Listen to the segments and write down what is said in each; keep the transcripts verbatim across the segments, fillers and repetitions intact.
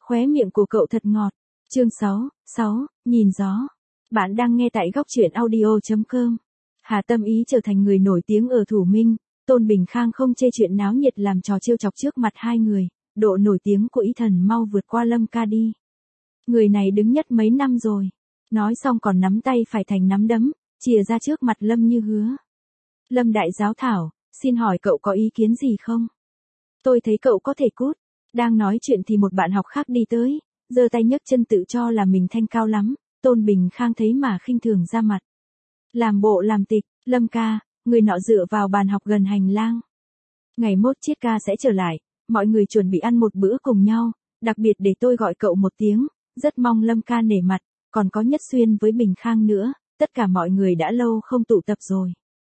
Khóe miệng của cậu thật ngọt. Chương sáu, sáu, nhìn gió. Bạn đang nghe tại góc truyện audio chấm com. Hà Tâm Ý trở thành người nổi tiếng ở Thủ Minh, Tôn Bình Khang không chê chuyện náo nhiệt làm trò trêu chọc trước mặt hai người, độ nổi tiếng của Ý Thần mau vượt qua Lâm Ca đi. Người này đứng nhất mấy năm rồi. Nói xong còn nắm tay phải thành nắm đấm, chìa ra trước mặt Lâm Như Hứa. Lâm đại giáo thảo, xin hỏi cậu có ý kiến gì không? Tôi thấy cậu có thể cút. Đang nói chuyện thì một bạn học khác đi tới, giơ tay nhấc chân tự cho là mình thanh cao lắm, Tôn Bình Khang thấy mà khinh thường ra mặt. Làm bộ làm tịch, Lâm ca, người nọ dựa vào bàn học gần hành lang. Ngày mốt Chiết ca sẽ trở lại, mọi người chuẩn bị ăn một bữa cùng nhau, đặc biệt để tôi gọi cậu một tiếng, rất mong Lâm ca nể mặt, còn có Nhất Xuyên với Bình Khang nữa, tất cả mọi người đã lâu không tụ tập rồi.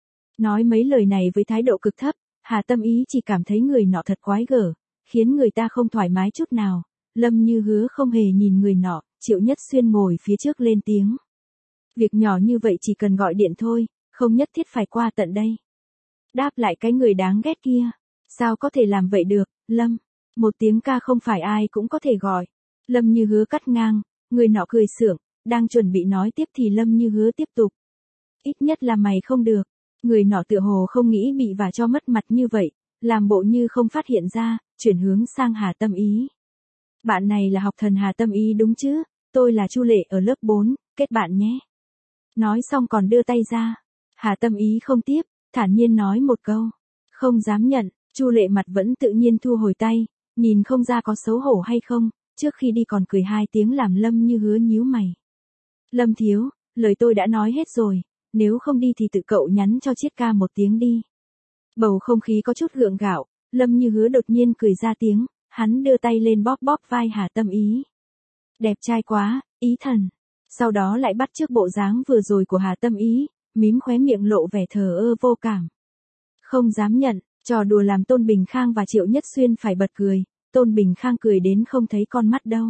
Nói mấy lời này với thái độ cực thấp, Hà Tâm Ý chỉ cảm thấy người nọ thật quái gở, khiến người ta không thoải mái chút nào. Lâm Như Hứa không hề nhìn người nọ, Triệu Nhất Xuyên ngồi phía trước lên tiếng. Việc nhỏ như vậy chỉ cần gọi điện thôi, không nhất thiết phải qua tận đây. Đáp lại cái người đáng ghét kia. Sao có thể làm vậy được, Lâm? Một tiếng ca không phải ai cũng có thể gọi. Lâm Như Hứa cắt ngang, người nọ cười sượng, đang chuẩn bị nói tiếp thì Lâm Như Hứa tiếp tục. Ít nhất là mày không được. Người nọ tựa hồ không nghĩ bị vả cho mất mặt như vậy, làm bộ như không phát hiện ra, chuyển hướng sang Hà Tâm Ý. Bạn này là học thần Hà Tâm Ý đúng chứ? Tôi là Chu Lệ ở lớp bốn, kết bạn nhé. Nói xong còn đưa tay ra. Hà Tâm Ý không tiếp, thản nhiên nói một câu. Không dám nhận, Chu Lệ mặt vẫn tự nhiên thu hồi tay, nhìn không ra có xấu hổ hay không, trước khi đi còn cười hai tiếng làm Lâm Như Hứa nhíu mày. Lâm thiếu, lời tôi đã nói hết rồi, nếu không đi thì tự cậu nhắn cho Chiết ca một tiếng đi. Bầu không khí có chút gượng gạo, Lâm Như Hứa đột nhiên cười ra tiếng, hắn đưa tay lên bóp bóp vai Hà Tâm Ý. Đẹp trai quá, Ý Thần. Sau đó lại bắt chước bộ dáng vừa rồi của Hà Tâm Ý, mím khóe miệng lộ vẻ thờ ơ vô cảm. Không dám nhận, trò đùa làm Tôn Bình Khang và Triệu Nhất Xuyên phải bật cười, Tôn Bình Khang cười đến không thấy con mắt đâu.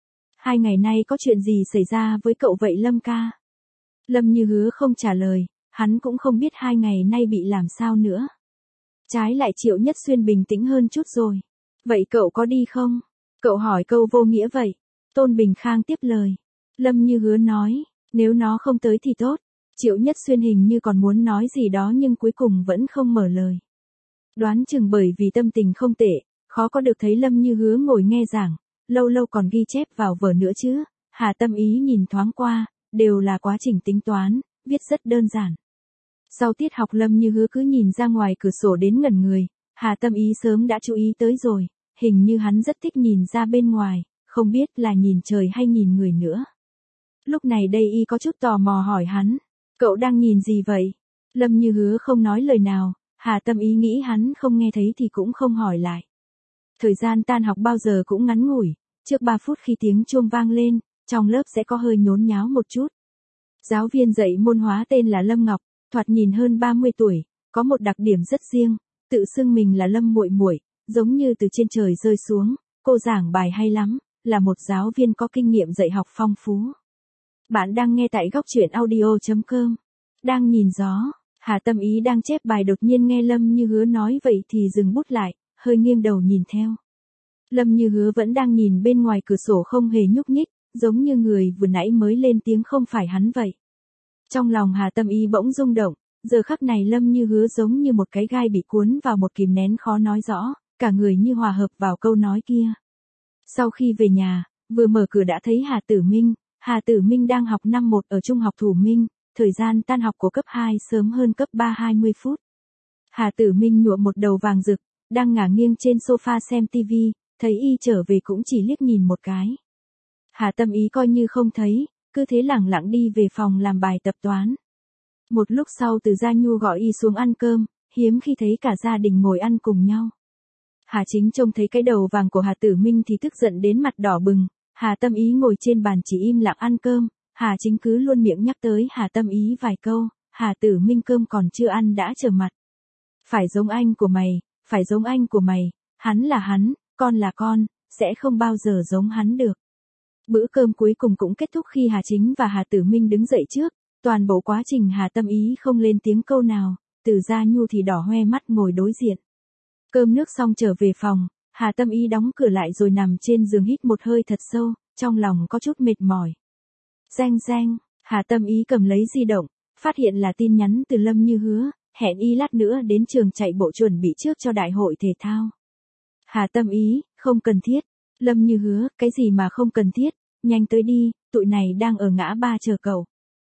Hai ngày nay có chuyện gì xảy ra với cậu vậy Lâm ca? Lâm Như Hứa không trả lời, hắn cũng không biết hai ngày nay bị làm sao nữa. Trái lại Triệu Nhất Xuyên bình tĩnh hơn chút rồi. Vậy cậu có đi không? Cậu hỏi câu vô nghĩa vậy. Tôn Bình Khang tiếp lời. Lâm Như Hứa nói, nếu nó không tới thì tốt. Triệu Nhất Xuyên hình như còn muốn nói gì đó nhưng cuối cùng vẫn không mở lời. Đoán chừng bởi vì tâm tình không tệ, khó có được thấy Lâm Như Hứa ngồi nghe giảng, lâu lâu còn ghi chép vào vở nữa chứ. Hà Tâm Ý nhìn thoáng qua, đều là quá trình tính toán, viết rất đơn giản. Sau tiết học Lâm Như Hứa cứ nhìn ra ngoài cửa sổ đến ngẩn người, Hà Tâm Ý sớm đã chú ý tới rồi, hình như hắn rất thích nhìn ra bên ngoài, không biết là nhìn trời hay nhìn người nữa. Lúc này đây y có chút tò mò hỏi hắn, cậu đang nhìn gì vậy? Lâm Như Hứa không nói lời nào, Hà Tâm Ý nghĩ hắn không nghe thấy thì cũng không hỏi lại. Thời gian tan học bao giờ cũng ngắn ngủi, trước ba phút khi tiếng chuông vang lên, trong lớp sẽ có hơi nhốn nháo một chút. Giáo viên dạy môn hóa tên là Lâm Ngọc, thoạt nhìn hơn ba mươi tuổi, có một đặc điểm rất riêng, tự xưng mình là Lâm muội muội, giống như từ trên trời rơi xuống, cô giảng bài hay lắm, là một giáo viên có kinh nghiệm dạy học phong phú. Bạn đang nghe tại góc truyện audio chấm com. Đang nhìn gió, Hà Tâm Ý đang chép bài đột nhiên nghe Lâm Như Hứa nói vậy thì dừng bút lại, hơi nghiêng đầu nhìn theo. Lâm Như Hứa vẫn đang nhìn bên ngoài cửa sổ không hề nhúc nhích, giống như người vừa nãy mới lên tiếng không phải hắn vậy. Trong lòng Hà Tâm Ý bỗng rung động, giờ khắc này Lâm Như Hứa giống như một cái gai bị cuốn vào một kìm nén khó nói rõ, cả người như hòa hợp vào câu nói kia. Sau khi về nhà, vừa mở cửa đã thấy Hà Tử Minh, Hà Tử Minh đang học năm một ở Trung học Thủ Minh, thời gian tan học của cấp hai sớm hơn cấp ba hai mươi phút. Hà Tử Minh nhuộm một đầu vàng rực, đang ngả nghiêng trên sofa xem tivi, thấy y trở về cũng chỉ liếc nhìn một cái. Hà Tâm Ý coi như không thấy, cứ thế lẳng lặng đi về phòng làm bài tập toán. Một lúc sau Từ Gia Nhu gọi y xuống ăn cơm, hiếm khi thấy cả gia đình ngồi ăn cùng nhau. Hà Chính trông thấy cái đầu vàng của Hà Tử Minh thì tức giận đến mặt đỏ bừng, Hà Tâm Ý ngồi trên bàn chỉ im lặng ăn cơm, Hà Chính cứ luôn miệng nhắc tới Hà Tâm Ý vài câu, Hà Tử Minh cơm còn chưa ăn đã trở mặt. Phải giống anh của mày, phải giống anh của mày, hắn là hắn, con là con, sẽ không bao giờ giống hắn được. Bữa cơm cuối cùng cũng kết thúc khi Hà Chính và Hà Tử Minh đứng dậy trước, toàn bộ quá trình Hà Tâm Ý không lên tiếng câu nào, Từ Gia Nhu thì đỏ hoe mắt ngồi đối diện. Cơm nước xong trở về phòng, Hà Tâm Ý đóng cửa lại rồi nằm trên giường hít một hơi thật sâu, trong lòng có chút mệt mỏi. Reng reng, Hà Tâm Ý cầm lấy di động, phát hiện là tin nhắn từ Lâm Như Hứa, hẹn y lát nữa đến trường chạy bộ chuẩn bị trước cho đại hội thể thao. Hà Tâm Ý, không cần thiết. Lâm Như Hứa, cái gì mà không cần thiết, nhanh tới đi, tụi này đang ở ngã ba chờ cậu.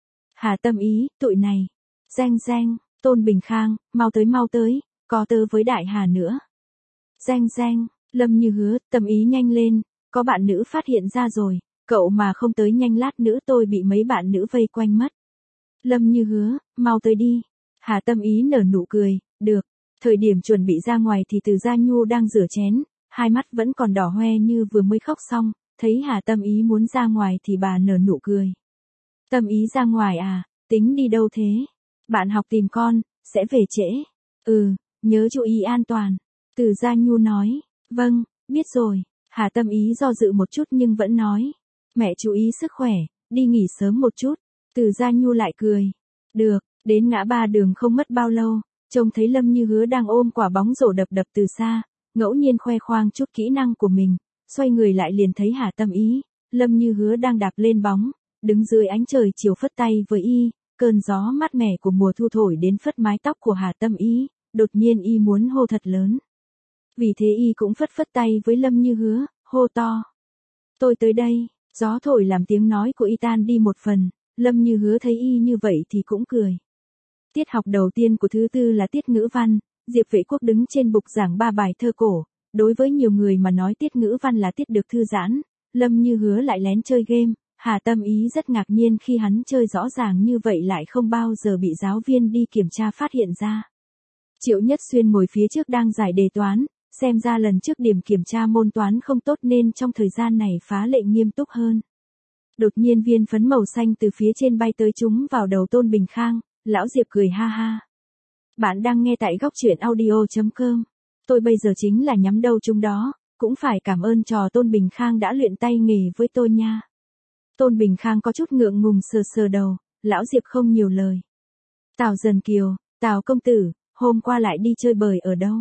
Hà Tâm Ý, tụi này. Reng reng, Tôn Bình Khang, mau tới mau tới, có tớ với Đại Hà nữa. Reng reng, Lâm Như Hứa, Tâm Ý nhanh lên, có bạn nữ phát hiện ra rồi, cậu mà không tới nhanh lát nữa tôi bị mấy bạn nữ vây quanh mất. Lâm Như Hứa, mau tới đi. Hà Tâm Ý nở nụ cười, được. Thời điểm chuẩn bị ra ngoài thì Từ Gia Nhu đang rửa chén, hai mắt vẫn còn đỏ hoe như vừa mới khóc xong, thấy Hà Tâm Ý muốn ra ngoài thì bà nở nụ cười. Tâm Ý ra ngoài à, tính đi đâu thế? Bạn học tìm con, sẽ về trễ. Ừ, nhớ chú ý an toàn. Từ Gia Nhu nói, vâng, biết rồi. Hà Tâm Ý do dự một chút nhưng vẫn nói, mẹ chú ý sức khỏe, đi nghỉ sớm một chút. Từ Gia Nhu lại cười, được, đến ngã ba đường không mất bao lâu, trông thấy Lâm Như Hứa đang ôm quả bóng rổ đập đập từ xa, ngẫu nhiên khoe khoang chút kỹ năng của mình, xoay người lại liền thấy Hà Tâm Ý, Lâm Như Hứa đang đạp lên bóng, đứng dưới ánh trời chiều phất tay với y, cơn gió mát mẻ của mùa thu thổi đến phất mái tóc của Hà Tâm Ý, đột nhiên y muốn hô thật lớn. Vì thế y cũng phất phất tay với Lâm Như Hứa, hô to. Tôi tới đây, gió thổi làm tiếng nói của y tan đi một phần, Lâm Như Hứa thấy y như vậy thì cũng cười. Tiết học đầu tiên của thứ tư là tiết ngữ văn, Diệp Vệ Quốc đứng trên bục giảng ba bài thơ cổ, đối với nhiều người mà nói tiết ngữ văn là tiết được thư giãn, Lâm Như Hứa lại lén chơi game, Hà Tâm Ý rất ngạc nhiên khi hắn chơi rõ ràng như vậy lại không bao giờ bị giáo viên đi kiểm tra phát hiện ra. Triệu Nhất Xuyên ngồi phía trước đang giải đề toán, xem ra lần trước điểm kiểm tra môn toán không tốt nên trong thời gian này phá lệ nghiêm túc hơn. Đột nhiên viên phấn màu xanh từ phía trên bay tới trúng vào đầu Tôn Bình Khang, lão Diệp cười ha ha. Bạn đang nghe tại góc truyện audio chấm com. Tôi bây giờ chính là nhắm đâu chúng đó, cũng phải cảm ơn trò Tôn Bình Khang đã luyện tay nghề với tôi nha. Tôn Bình Khang có chút ngượng ngùng sờ sờ đầu, lão Diệp không nhiều lời. Tào Dần Kiều, Tào công tử, hôm qua lại đi chơi bời ở đâu?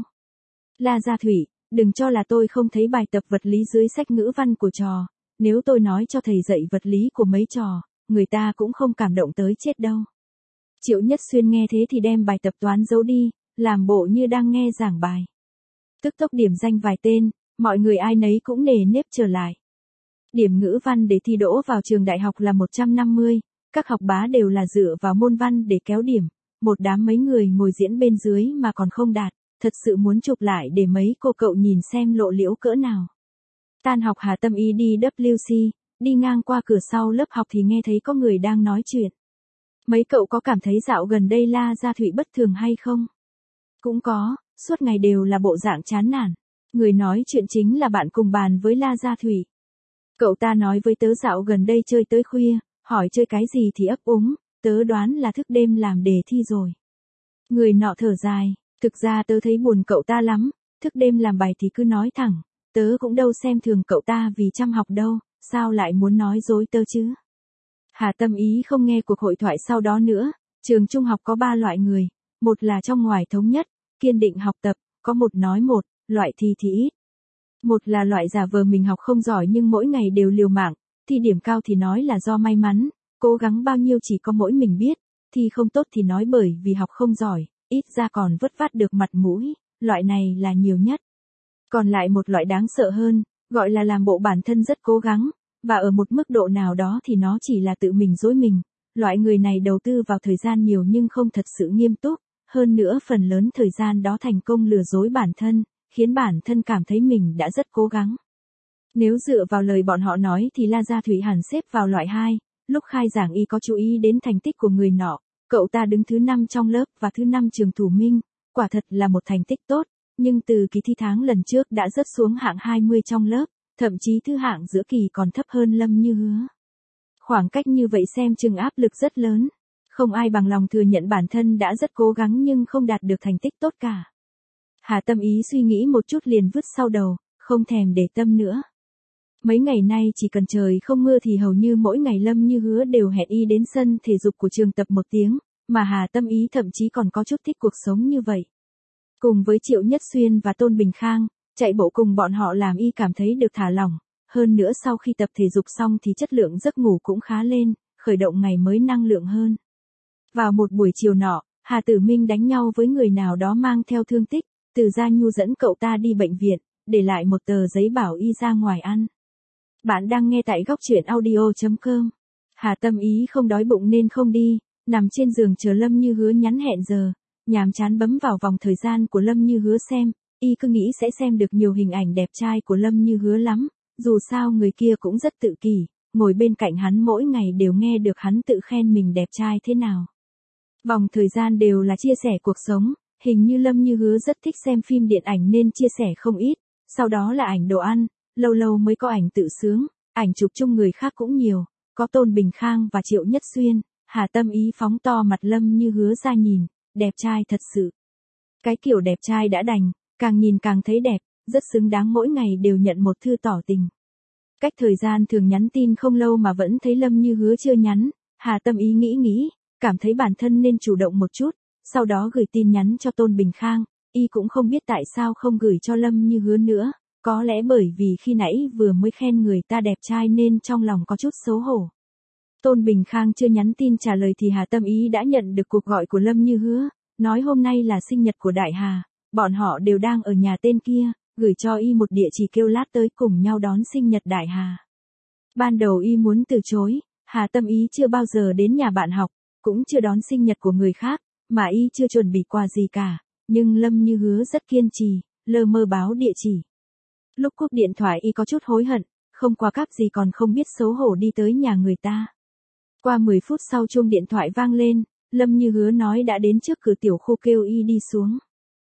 La Gia Thủy, đừng cho là tôi không thấy bài tập vật lý dưới sách ngữ văn của trò, nếu tôi nói cho thầy dạy vật lý của mấy trò, người ta cũng không cảm động tới chết đâu. Triệu Nhất Xuyên nghe thế thì đem bài tập toán giấu đi, làm bộ như đang nghe giảng bài. Tức tốc điểm danh vài tên, mọi người ai nấy cũng nề nếp trở lại. Điểm ngữ văn để thi đỗ vào trường đại học là một trăm năm mươi, các học bá đều là dựa vào môn văn để kéo điểm, một đám mấy người ngồi diễn bên dưới mà còn không đạt, thật sự muốn chụp lại để mấy cô cậu nhìn xem lộ liễu cỡ nào. Tan học Hà Tâm Ý đi W C, đi ngang qua cửa sau lớp học thì nghe thấy có người đang nói chuyện. Mấy cậu có cảm thấy dạo gần đây La Gia Thụy bất thường hay không? Cũng có, suốt ngày đều là bộ dạng chán nản. Người nói chuyện chính là bạn cùng bàn với La Gia Thụy. Cậu ta nói với tớ dạo gần đây chơi tới khuya, hỏi chơi cái gì thì ấp úng, tớ đoán là thức đêm làm đề thi rồi. Người nọ thở dài, thực ra tớ thấy buồn cậu ta lắm, thức đêm làm bài thì cứ nói thẳng, tớ cũng đâu xem thường cậu ta vì chăm học đâu, sao lại muốn nói dối tớ chứ? Hà Tâm Ý không nghe cuộc hội thoại sau đó nữa, trường trung học có ba loại người, một là trong ngoài thống nhất, kiên định học tập, có một nói một, loại thi thì ít. Một là loại giả vờ mình học không giỏi nhưng mỗi ngày đều liều mạng, thi điểm cao thì nói là do may mắn, cố gắng bao nhiêu chỉ có mỗi mình biết, thi không tốt thì nói bởi vì học không giỏi, ít ra còn vất vát được mặt mũi, loại này là nhiều nhất. Còn lại một loại đáng sợ hơn, gọi là làm bộ bản thân rất cố gắng, và ở một mức độ nào đó thì nó chỉ là tự mình dối mình, loại người này đầu tư vào thời gian nhiều nhưng không thật sự nghiêm túc, hơn nữa phần lớn thời gian đó thành công lừa dối bản thân, khiến bản thân cảm thấy mình đã rất cố gắng. Nếu dựa vào lời bọn họ nói thì La Gia Thủy hẳn xếp vào loại hai, lúc khai giảng y có chú ý đến thành tích của người nọ, cậu ta đứng thứ năm trong lớp và thứ năm trường thủ minh, quả thật là một thành tích tốt, nhưng từ kỳ thi tháng lần trước đã rớt xuống hạng hai mươi trong lớp, thậm chí thứ hạng giữa kỳ còn thấp hơn Lâm Như Hứa. Khoảng cách như vậy xem chừng áp lực rất lớn, không ai bằng lòng thừa nhận bản thân đã rất cố gắng nhưng không đạt được thành tích tốt cả. Hà Tâm Ý suy nghĩ một chút liền vứt sau đầu, không thèm để tâm nữa. Mấy ngày nay chỉ cần trời không mưa thì hầu như mỗi ngày Lâm Như Hứa đều hẹn y đến sân thể dục của trường tập một tiếng, mà Hà Tâm Ý thậm chí còn có chút thích cuộc sống như vậy. Cùng với Triệu Nhất Xuyên và Tôn Bình Khang, chạy bộ cùng bọn họ làm y cảm thấy được thả lỏng, hơn nữa sau khi tập thể dục xong thì chất lượng giấc ngủ cũng khá lên, khởi động ngày mới năng lượng hơn. Vào một buổi chiều nọ, Hà Tử Minh đánh nhau với người nào đó mang theo thương tích, Từ Gia Nhu dẫn cậu ta đi bệnh viện, để lại một tờ giấy bảo y ra ngoài ăn. Bạn đang nghe tại góc truyện audio chấm com. Hà Tâm Ý không đói bụng nên không đi, nằm trên giường chờ Lâm Như Hứa nhắn hẹn giờ, nhàm chán bấm vào vòng thời gian của Lâm Như Hứa xem, y cứ nghĩ sẽ xem được nhiều hình ảnh đẹp trai của Lâm Như Hứa lắm, dù sao người kia cũng rất tự kỷ, ngồi bên cạnh hắn mỗi ngày đều nghe được hắn tự khen mình đẹp trai thế nào. Vòng thời gian đều là chia sẻ cuộc sống, hình như Lâm Như Hứa rất thích xem phim điện ảnh nên chia sẻ không ít, sau đó là ảnh đồ ăn, lâu lâu mới có ảnh tự sướng, ảnh chụp chung người khác cũng nhiều, có Tôn Bình Khang và Triệu Nhất Xuyên. Hà Tâm Ý phóng to mặt Lâm Như Hứa ra nhìn, đẹp trai thật sự. Cái kiểu đẹp trai đã đành, càng nhìn càng thấy đẹp, rất xứng đáng mỗi ngày đều nhận một thư tỏ tình. Cách thời gian thường nhắn tin không lâu mà vẫn thấy Lâm Như Hứa chưa nhắn, Hà Tâm Ý nghĩ nghĩ, cảm thấy bản thân nên chủ động một chút, sau đó gửi tin nhắn cho Tôn Bình Khang, y cũng không biết tại sao không gửi cho Lâm Như Hứa nữa, có lẽ bởi vì khi nãy vừa mới khen người ta đẹp trai nên trong lòng có chút xấu hổ. Tôn Bình Khang chưa nhắn tin trả lời thì Hà Tâm Ý đã nhận được cuộc gọi của Lâm Như Hứa, nói hôm nay là sinh nhật của Đại Hà, bọn họ đều đang ở nhà tên kia, gửi cho y một địa chỉ kêu lát tới cùng nhau đón sinh nhật Đại Hà. Ban đầu y muốn từ chối, Hà Tâm Ý chưa bao giờ đến nhà bạn học, cũng chưa đón sinh nhật của người khác, mà y chưa chuẩn bị quà gì cả, nhưng Lâm Như Hứa rất kiên trì, lơ mơ báo địa chỉ. Lúc cúp điện thoại y có chút hối hận, không qua cáp gì còn không biết xấu hổ đi tới nhà người ta. Qua mười phút sau chuông điện thoại vang lên, Lâm Như Hứa nói đã đến trước cửa tiểu khu kêu y đi xuống.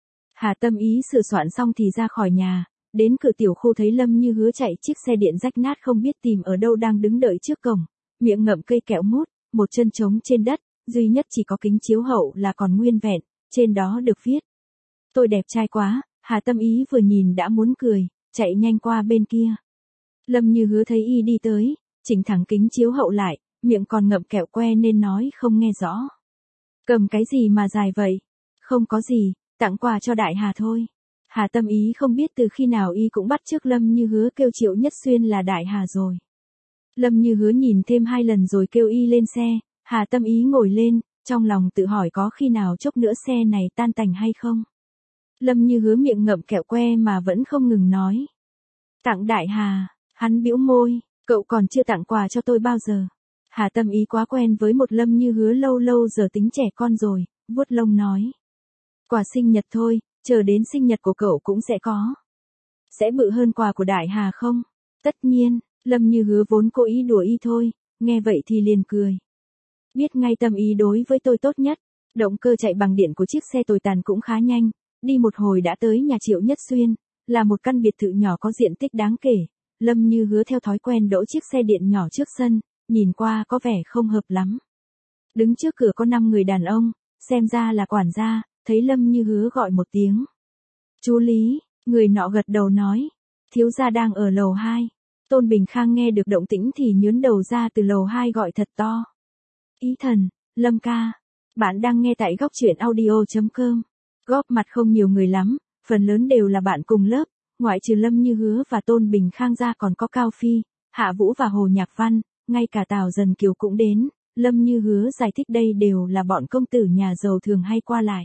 Hà Tâm Ý sửa soạn xong thì ra khỏi nhà, đến cửa tiểu khu thấy Lâm Như Hứa chạy chiếc xe điện rách nát không biết tìm ở đâu đang đứng đợi trước cổng, miệng ngậm cây kẹo mút, một chân trống trên đất, duy nhất chỉ có kính chiếu hậu là còn nguyên vẹn, trên đó được viết: "Tôi đẹp trai quá." Hà Tâm Ý vừa nhìn đã muốn cười, chạy nhanh qua bên kia. Lâm Như Hứa thấy y đi tới, chỉnh thẳng kính chiếu hậu lại, miệng còn ngậm kẹo que nên nói không nghe rõ. "Cầm cái gì mà dài vậy?" "Không có gì, tặng quà cho Đại Hà thôi." Hà Tâm Ý không biết từ khi nào y cũng bắt chước Lâm Như Hứa kêu Triệu Nhất Xuyên là Đại Hà rồi. Lâm Như Hứa nhìn thêm hai lần rồi kêu y lên xe, Hà Tâm Ý ngồi lên, trong lòng tự hỏi có khi nào chốc nữa xe này tan tành hay không. Lâm Như Hứa miệng ngậm kẹo que mà vẫn không ngừng nói: "Tặng Đại Hà." Hắn bĩu môi, "Cậu còn chưa tặng quà cho tôi bao giờ." Hà Tâm Ý quá quen với một Lâm Như Hứa lâu lâu giờ tính trẻ con rồi, vuốt lông nói: "Quà sinh nhật thôi, chờ đến sinh nhật của cậu cũng sẽ có." "Sẽ bự hơn quà của Đại Hà không?" "Tất nhiên." Lâm Như Hứa vốn cố ý đùa y thôi, nghe vậy thì liền cười. Biết ngay Tâm Ý đối với tôi tốt nhất, động cơ chạy bằng điện của chiếc xe tồi tàn cũng khá nhanh, đi một hồi đã tới nhà Triệu Nhất Xuyên, là một căn biệt thự nhỏ có diện tích đáng kể. Lâm Như Hứa theo thói quen đỗ chiếc xe điện nhỏ trước sân, nhìn qua có vẻ không hợp lắm. Đứng trước cửa có năm người đàn ông, xem ra là quản gia, thấy Lâm Như Hứa gọi một tiếng: "Chú Lý." Người nọ gật đầu nói: "Thiếu gia đang ở lầu hai." Tôn Bình Khang nghe được động tĩnh thì nhướn đầu ra từ lầu hai gọi thật to: "Ý Thần, Lâm ca." Bạn đang nghe tại góc truyện audio chấm com. Góp mặt không nhiều người lắm, phần lớn đều là bạn cùng lớp, ngoại trừ Lâm Như Hứa và Tôn Bình Khang ra còn có Cao Phi, Hạ Vũ và Hồ Nhạc Văn, ngay cả Tào Dần Kiều cũng đến. Lâm Như Hứa giải thích đây đều là bọn công tử nhà giàu thường hay qua lại.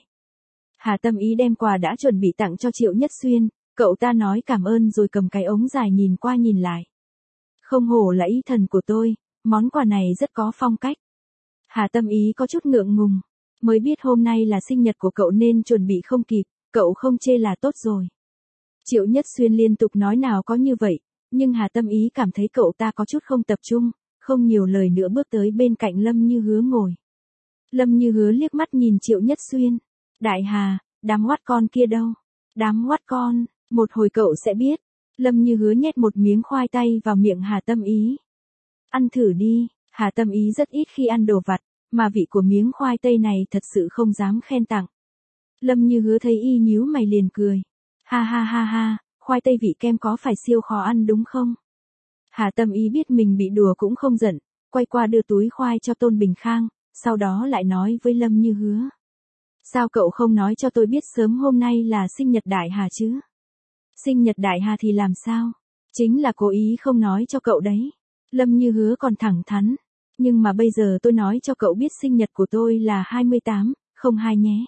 Hà Tâm Ý đem quà đã chuẩn bị tặng cho Triệu Nhất Xuyên, cậu ta nói cảm ơn rồi cầm cái ống dài nhìn qua nhìn lại. "Không hổ là ý thần của tôi, món quà này rất có phong cách." Hà Tâm Ý có chút ngượng ngùng, mới biết hôm nay là sinh nhật của cậu nên chuẩn bị không kịp, cậu không chê là tốt rồi. Triệu Nhất Xuyên liên tục nói nào có như vậy, nhưng Hà Tâm Ý cảm thấy cậu ta có chút không tập trung, không nhiều lời nữa bước tới bên cạnh Lâm Như Hứa ngồi. Lâm Như Hứa liếc mắt nhìn Triệu Nhất Xuyên: "Đại Hà, đám oát con kia đâu?" "Đám oát con, một hồi cậu sẽ biết." Lâm Như Hứa nhét một miếng khoai tây vào miệng Hà Tâm Ý. "Ăn thử đi." Hà Tâm Ý rất ít khi ăn đồ vặt, mà vị của miếng khoai tây này thật sự không dám khen tặng. Lâm Như Hứa thấy y nhíu mày liền cười: "Ha ha ha ha, khoai tây vị kem có phải siêu khó ăn đúng không?" Hà Tâm Ý biết mình bị đùa cũng không giận, quay qua đưa túi khoai cho Tôn Bình Khang, sau đó lại nói với Lâm Như Hứa: "Sao cậu không nói cho tôi biết sớm hôm nay là sinh nhật Đại Hà chứ?" Sinh nhật Đại Hà thì làm sao? Chính là cố ý không nói cho cậu đấy. Lâm Như Hứa còn thẳng thắn. Nhưng mà bây giờ tôi nói cho cậu biết sinh nhật của tôi là hai mươi tám, không hai nhé.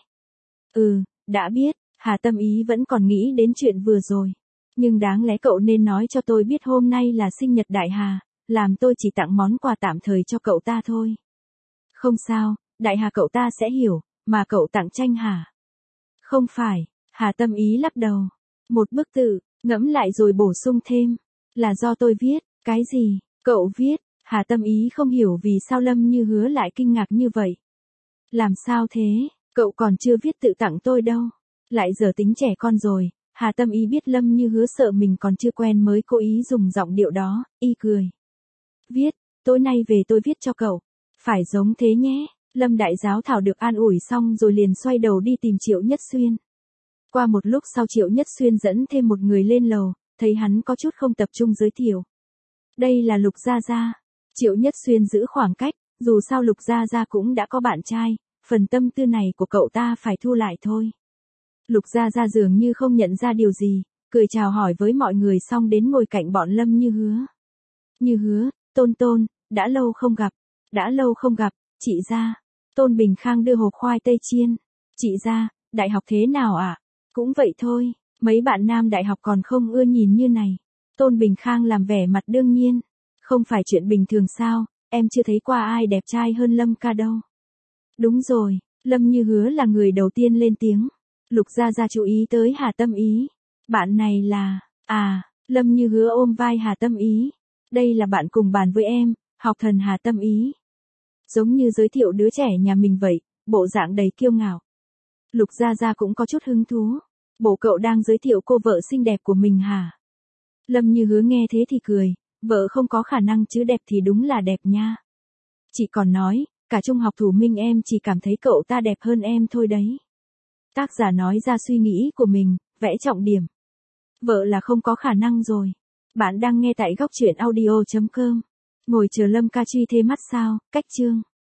Ừ, đã biết, Hà Tâm Ý vẫn còn nghĩ đến chuyện vừa rồi. Nhưng đáng lẽ cậu nên nói cho tôi biết hôm nay là sinh nhật Đại Hà, làm tôi chỉ tặng món quà tạm thời cho cậu ta thôi. Không sao, Đại Hà cậu ta sẽ hiểu, mà cậu tặng tranh hả? Không phải, Hà Tâm Ý lắc đầu. Một bức tự, ngẫm lại rồi bổ sung thêm. Là do tôi viết, cái gì? Cậu viết, Hà Tâm Ý không hiểu vì sao Lâm Như Hứa lại kinh ngạc như vậy. Làm sao thế, cậu còn chưa viết tự tặng tôi đâu. Lại giờ tính trẻ con rồi, Hà Tâm Ý biết Lâm Như Hứa sợ mình còn chưa quen mới cố ý dùng giọng điệu đó, y cười. Viết, tối nay về tôi viết cho cậu. Phải giống thế nhé. Lâm Đại Giáo Thảo được an ủi xong rồi liền xoay đầu đi tìm Triệu Nhất Xuyên. Qua một lúc sau Triệu Nhất Xuyên dẫn thêm một người lên lầu, thấy hắn có chút không tập trung giới thiệu. Đây là Lục Gia Gia. Triệu Nhất Xuyên giữ khoảng cách, dù sao Lục Gia Gia cũng đã có bạn trai, phần tâm tư này của cậu ta phải thu lại thôi. Lục Gia Gia dường như không nhận ra điều gì, cười chào hỏi với mọi người xong đến ngồi cạnh bọn Lâm Như Hứa. Như Hứa, Tôn Tôn, đã lâu không gặp, đã lâu không gặp, chị Gia. Tôn Bình Khang đưa hộp khoai tây chiên. Chị Gia, đại học thế nào ạ? À? Cũng vậy thôi, mấy bạn nam đại học còn không ưa nhìn như này. Tôn Bình Khang làm vẻ mặt đương nhiên. Không phải chuyện bình thường sao, em chưa thấy qua ai đẹp trai hơn Lâm ca đâu. Đúng rồi, Lâm Như Hứa là người đầu tiên lên tiếng. Lục Gia Gia chú ý tới Hà Tâm Ý. Bạn này là, à, Lâm Như Hứa ôm vai Hà Tâm Ý. Đây là bạn cùng bàn với em, học thần Hà Tâm Ý. Giống như giới thiệu đứa trẻ nhà mình vậy, bộ dạng đầy kiêu ngạo. Lục Gia Gia cũng có chút hứng thú. Bộ cậu đang giới thiệu cô vợ xinh đẹp của mình hả? Lâm Như Hứa nghe thế thì cười, vợ không có khả năng chứ đẹp thì đúng là đẹp nha. Chị còn nói, cả trung học Thủ Minh em chỉ cảm thấy cậu ta đẹp hơn em thôi đấy. Tác giả nói ra suy nghĩ của mình, vẽ trọng điểm. Vợ là không có khả năng rồi. Bạn đang nghe tại góc truyện audio chấm com. Ngồi chờ Lâm ca truy thế mắt sao, cách chương.